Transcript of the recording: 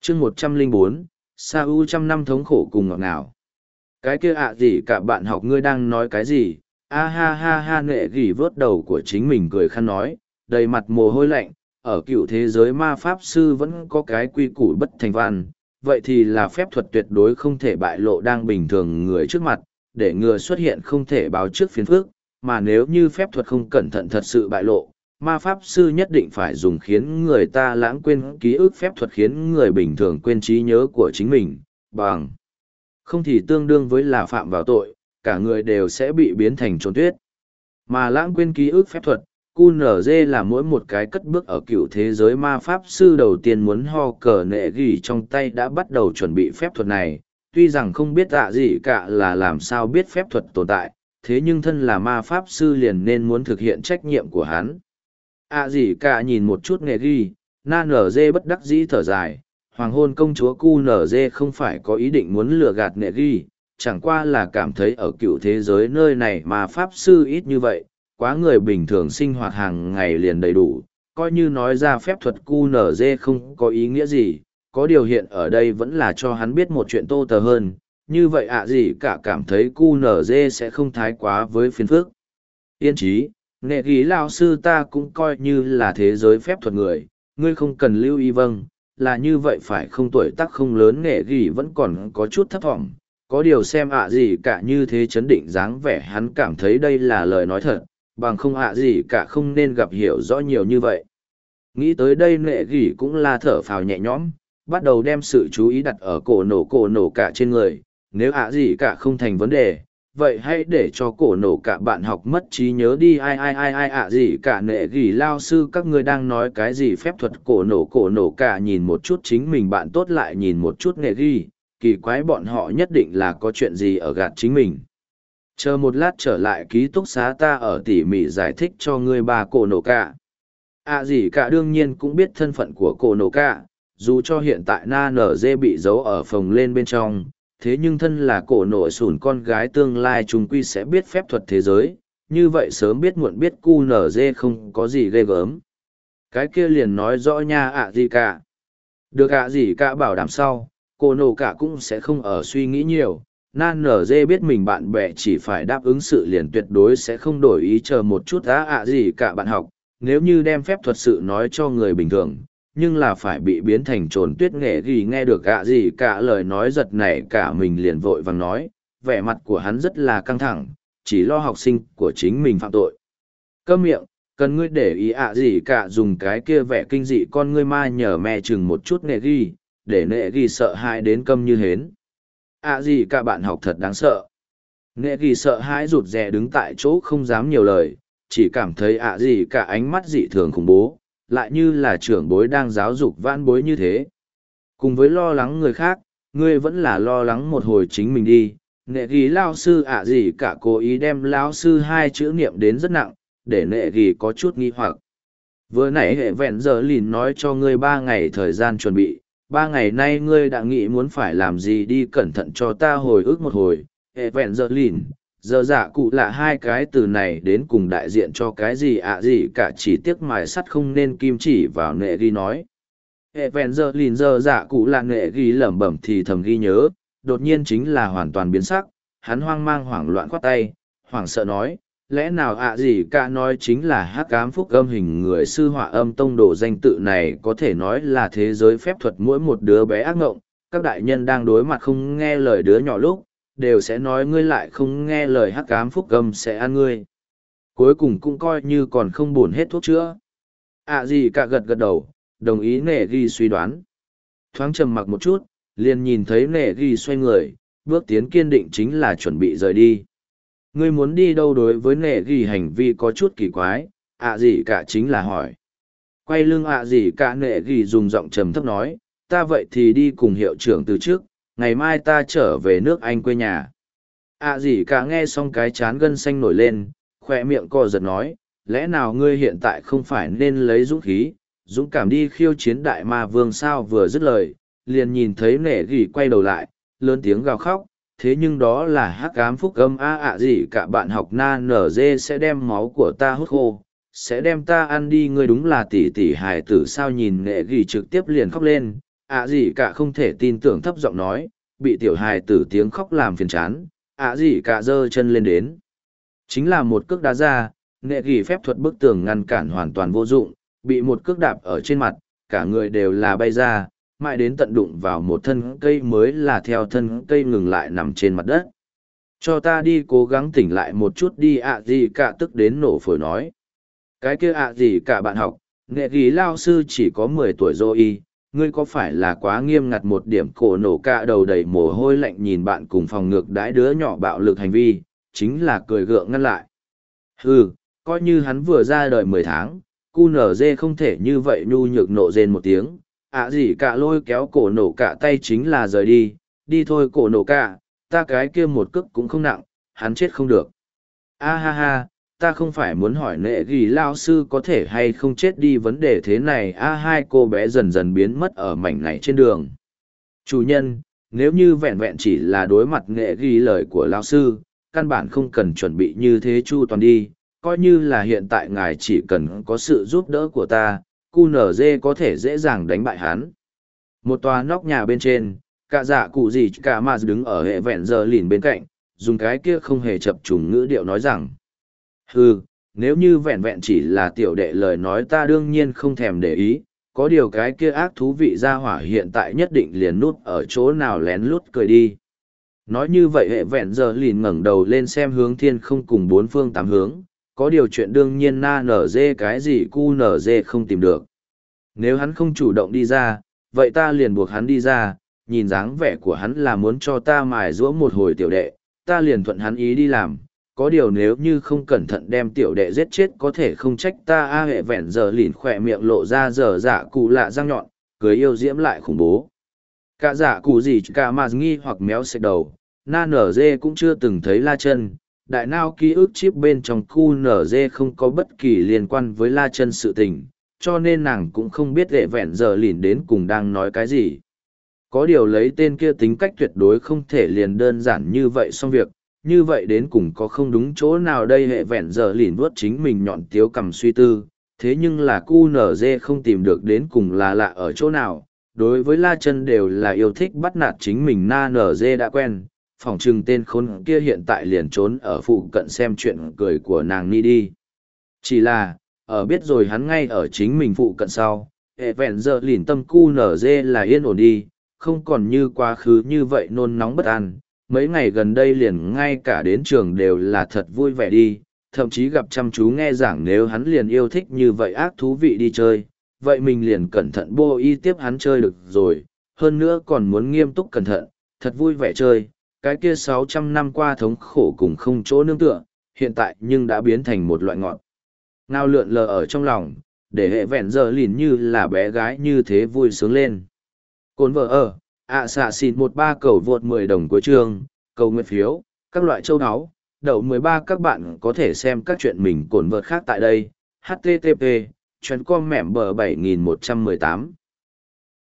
chương 104, Sa U trăm năm thống khổ cùng ngọt ngào. Cái kia gì cả bạn học ngươi đang nói cái gì? A ha ha ha, nệ gỉ vớt đầu của chính mình cười khăn nói, đầy mặt mồ hôi lạnh, ở cựu thế giới ma pháp sư vẫn có cái quy củ bất thành văn, vậy thì là phép thuật tuyệt đối không thể bại lộ đang bình thường người trước mặt, để ngừa xuất hiện không thể báo trước phiền phức, mà nếu như phép thuật không cẩn thận thật sự bại lộ, ma pháp sư nhất định phải dùng khiến người ta lãng quên ký ức phép thuật khiến người bình thường quên trí nhớ của chính mình, bằng không thì tương đương với là phạm vào tội, cả người đều sẽ bị biến thành trốn tuyết. Mà lãng quên ký ức phép thuật, QNZ là mỗi một cái cất bước ở cựu thế giới ma pháp sư đầu tiên muốn ho cờ nệ gỉ trong tay đã bắt đầu chuẩn bị phép thuật này, tuy rằng không biết gì cả là làm sao biết phép thuật tồn tại, thế nhưng thân là ma pháp sư liền nên muốn thực hiện trách nhiệm của hắn. Gì cả nhìn một chút nệ gỉ, na nở dê bất đắc dĩ thở dài, hoàng hôn công chúa QNZ không phải có ý định muốn lừa gạt nệ gỉ, chẳng qua là cảm thấy ở cựu thế giới nơi này mà pháp sư ít như vậy, quá người bình thường sinh hoạt hàng ngày liền đầy đủ, coi như nói ra phép thuật QNZ không có ý nghĩa gì, có điều hiện ở đây vẫn là cho hắn biết một chuyện tô tờ hơn, như vậy gì cả cảm thấy QNZ sẽ không thái quá với phiền phức. Yên trí, nghệ ghi lao sư ta cũng coi như là thế giới phép thuật người, ngươi không cần lưu ý vâng, là như vậy phải không, tuổi tác không lớn nghệ ghi vẫn còn có chút thấp thỏm. Có điều xem gì cả như thế chấn định dáng vẻ hắn cảm thấy đây là lời nói thật, bằng không gì cả không nên gặp hiểu rõ nhiều như vậy. Nghĩ tới đây nệ gỉ cũng là thở phào nhẹ nhõm, bắt đầu đem sự chú ý đặt ở cổ nổ cả trên người, nếu gì cả không thành vấn đề, vậy hãy để cho cổ nổ cả bạn học mất trí nhớ đi. Ai gì cả nệ gỉ lao sư các ngươi đang nói cái gì phép thuật cổ nổ cả nhìn một chút chính mình bạn tốt lại nhìn một chút nệ gỉ. Kỳ quái bọn họ nhất định là có chuyện gì ở gạt chính mình. Chờ một lát trở lại ký túc xá ta ở tỉ mỉ giải thích cho ngươi bà cổ nổ cả. Gì cả đương nhiên cũng biết thân phận của cổ nổ cả, dù cho hiện tại na nở dê bị giấu ở phòng lên bên trong, thế nhưng thân là cổ nổ sủn con gái tương lai chúng quy sẽ biết phép thuật thế giới, như vậy sớm biết muộn biết QNZ không có gì ghê gớm. Cái kia liền nói rõ nha gì cả. Được gì cả bảo đảm sau. Cô nổ cả cũng sẽ không ở suy nghĩ nhiều, nan nở dê biết mình bạn bè chỉ phải đáp ứng sự liền tuyệt đối sẽ không đổi ý, chờ một chút gì cả bạn học, nếu như đem phép thuật sự nói cho người bình thường, nhưng là phải bị biến thành trồn tuyết. Nghệ ghi nghe được gì cả lời nói giật nảy cả mình liền vội vàng nói, vẻ mặt của hắn rất là căng thẳng, chỉ lo học sinh của chính mình phạm tội. Câm miệng, cần ngươi để ý gì cả dùng cái kia vẻ kinh dị con ngươi ma nhờ me chừng một chút nghệ ghi, để nệ ghi sợ hãi đến câm như hến. Gì cả bạn học thật đáng sợ. Nệ ghi sợ hãi rụt rè đứng tại chỗ không dám nhiều lời, chỉ cảm thấy gì cả ánh mắt dị thường khủng bố, lại như là trưởng bối đang giáo dục vãn bối như thế. Cùng với lo lắng người khác, ngươi vẫn là lo lắng một hồi chính mình đi. Nệ ghi lao sư gì cả cố ý đem lao sư hai chữ niệm đến rất nặng, để nệ ghi có chút nghi hoặc. Vừa nãy hệ vẹn giờ lìn nói cho ngươi 3 ngày thời gian chuẩn bị, 3 ngày nay ngươi đã nghĩ muốn phải làm gì đi cẩn thận cho ta hồi ức một hồi. Hệ vẹn giờ lìn, giờ dạ cụ là hai cái từ này đến cùng đại diện cho cái gì gì cả chỉ tiếc mài sắt không nên kim chỉ vào nệ ghi nói. Hệ vẹn giờ lìn giờ dạ cụ là nệ ghi lẩm bẩm thì thầm ghi nhớ, đột nhiên chính là hoàn toàn biến sắc, hắn hoang mang hoảng loạn khoát tay, hoảng sợ nói. Lẽ nào gì cả nói chính là hắc ám phúc âm hình người sư họa âm tông đồ danh tự này có thể nói là thế giới phép thuật mỗi một đứa bé ác ngộng, các đại nhân đang đối mặt không nghe lời đứa nhỏ lúc, đều sẽ nói ngươi lại không nghe lời hắc ám phúc âm sẽ ăn ngươi. Cuối cùng cũng coi như còn không buồn hết thuốc chữa. Gì cả gật gật đầu, đồng ý nệ ghi suy đoán. Thoáng trầm mặc một chút, liền nhìn thấy nệ ghi xoay người, bước tiến kiên định chính là chuẩn bị rời đi. Ngươi muốn đi đâu? Đối với nệ ghi hành vi có chút kỳ quái, gì cả chính là hỏi. Quay lưng gì cả nệ ghi dùng giọng trầm thấp nói, ta vậy thì đi cùng hiệu trưởng từ trước, ngày mai ta trở về nước Anh quê nhà. Gì cả nghe xong cái chán gân xanh nổi lên, khoe miệng co giật nói, lẽ nào ngươi hiện tại không phải nên lấy dũng khí, dũng cảm đi khiêu chiến đại ma vương sao? Vừa dứt lời, liền nhìn thấy nệ ghi quay đầu lại, lớn tiếng gào khóc. Thế nhưng đó là hắc ám phúc âm gì cả bạn học na nở dê sẽ đem máu của ta hút khô, sẽ đem ta ăn đi, ngươi đúng là tỷ tỷ hài tử sao? Nhìn nệ ghi trực tiếp liền khóc lên, ạ gì cả không thể tin tưởng thấp giọng nói, bị tiểu hài tử tiếng khóc làm phiền chán, ạ gì cả giơ chân lên đến. Chính là một cước đá ra, nghệ ghi phép thuật bức tường ngăn cản hoàn toàn vô dụng, bị một cước đạp ở trên mặt, cả người đều là bay ra, mãi đến tận đụng vào một thân cây mới là theo thân cây ngừng lại nằm trên mặt đất. Cho ta đi cố gắng tỉnh lại một chút đi ạ gì cả tức đến nổ phổi nói. Cái kia ạ gì cả bạn học, nghệ ghi lao sư chỉ có 10 tuổi rồi, ngươi có phải là quá nghiêm ngặt một điểm cổ nổ cả đầu đầy mồ hôi lạnh nhìn bạn cùng phòng ngược đãi đứa nhỏ bạo lực hành vi, chính là cười gượng ngăn lại. Hừ, coi như hắn vừa ra đời 10 tháng, cu nở dê không thể như vậy nhu nhược nộ rên một tiếng, ạ gì cả lôi kéo cổ nổ cả tay chính là rời đi, đi thôi cổ nổ cả, ta cái kia một cước cũng không nặng, hắn chết không được. A ha ha, ta không phải muốn hỏi nệ ghi lao sư có thể hay không chết đi vấn đề thế này. A hai cô bé dần dần biến mất ở mảnh này trên đường. Chủ nhân, nếu như vẹn vẹn chỉ là đối mặt nghệ ghi lời của lao sư, căn bản không cần chuẩn bị như thế chu toàn đi, coi như là hiện tại ngài chỉ cần có sự giúp đỡ của ta, QNZ có thể dễ dàng đánh bại hắn. Một tòa nóc nhà bên trên, cả dạ cụ gì cả mà đứng ở hệ vẹn giờ lìn bên cạnh, dùng cái kia không hề chập trùng ngữ điệu nói rằng, hừ, nếu như vẹn vẹn chỉ là tiểu đệ lời nói ta đương nhiên không thèm để ý, có điều cái kia ác thú vị ra hỏa hiện tại nhất định liền nút ở chỗ nào lén lút cười đi. Nói như vậy hệ vẹn giờ lìn ngẩng đầu lên xem hướng thiên không cùng bốn phương tám hướng, có điều chuyện đương nhiên na nở dê cái gì cu nở dê không tìm được. Nếu hắn không chủ động đi ra, vậy ta liền buộc hắn đi ra, nhìn dáng vẻ của hắn là muốn cho ta mài giũa một hồi tiểu đệ, ta liền thuận hắn ý đi làm. Có điều nếu như không cẩn thận đem tiểu đệ giết chết có thể không trách ta. A hệ vẹn giờ lìn khỏe miệng lộ ra dở dạ cụ lạ răng nhọn, cười yêu diễm lại khủng bố. Cả dạ cụ gì cả mà nghi hoặc méo xệch đầu, na nở dê cũng chưa từng thấy la chân, đại nao ký ức chip bên trong khu nở dê không có bất kỳ liên quan với la chân sự tình, cho nên nàng cũng không biết hệ vẹn giờ lìn đến cùng đang nói cái gì. Có điều lấy tên kia tính cách tuyệt đối không thể liền đơn giản như vậy xong việc, như vậy đến cùng có không đúng chỗ nào đây. Hệ vẹn giờ lìn vuốt chính mình nhọn tiếu cầm suy tư, thế nhưng là QNZ không tìm được đến cùng là lạ ở chỗ nào. Đối với La Chân đều là yêu thích bắt nạt chính mình, na NG đã quen, phỏng chừng tên khốn kia hiện tại liền trốn ở phụ cận xem chuyện cười của nàng ni đi. Chỉ là, ở biết rồi hắn ngay ở chính mình phụ cận sau, hệ vẹn giờ lìn tâm QNZ là yên ổn đi, không còn như quá khứ như vậy nôn nóng bất an. Mấy ngày gần đây liền ngay cả đến trường đều là thật vui vẻ đi, thậm chí gặp chăm chú nghe giảng nếu hắn liền yêu thích như vậy ác thú vị đi chơi, vậy mình liền cẩn thận bô y tiếp hắn chơi được rồi, hơn nữa còn muốn nghiêm túc cẩn thận, thật vui vẻ chơi, cái kia 600 năm qua thống khổ cùng không chỗ nương tựa, hiện tại nhưng đã biến thành một loại ngọt ngào lượn lờ ở trong lòng, để hệ vẹn giờ lìn như là bé gái như thế vui sướng lên. Cồn vợ ở, xạ xịt 13 cầu vượt 10 đồng cuối chương, cầu nguyện phiếu, các loại châu áo, đậu 13 các bạn có thể xem các chuyện mình cồn vợt khác tại đây, http, chuyến com mẻm bờ 7118.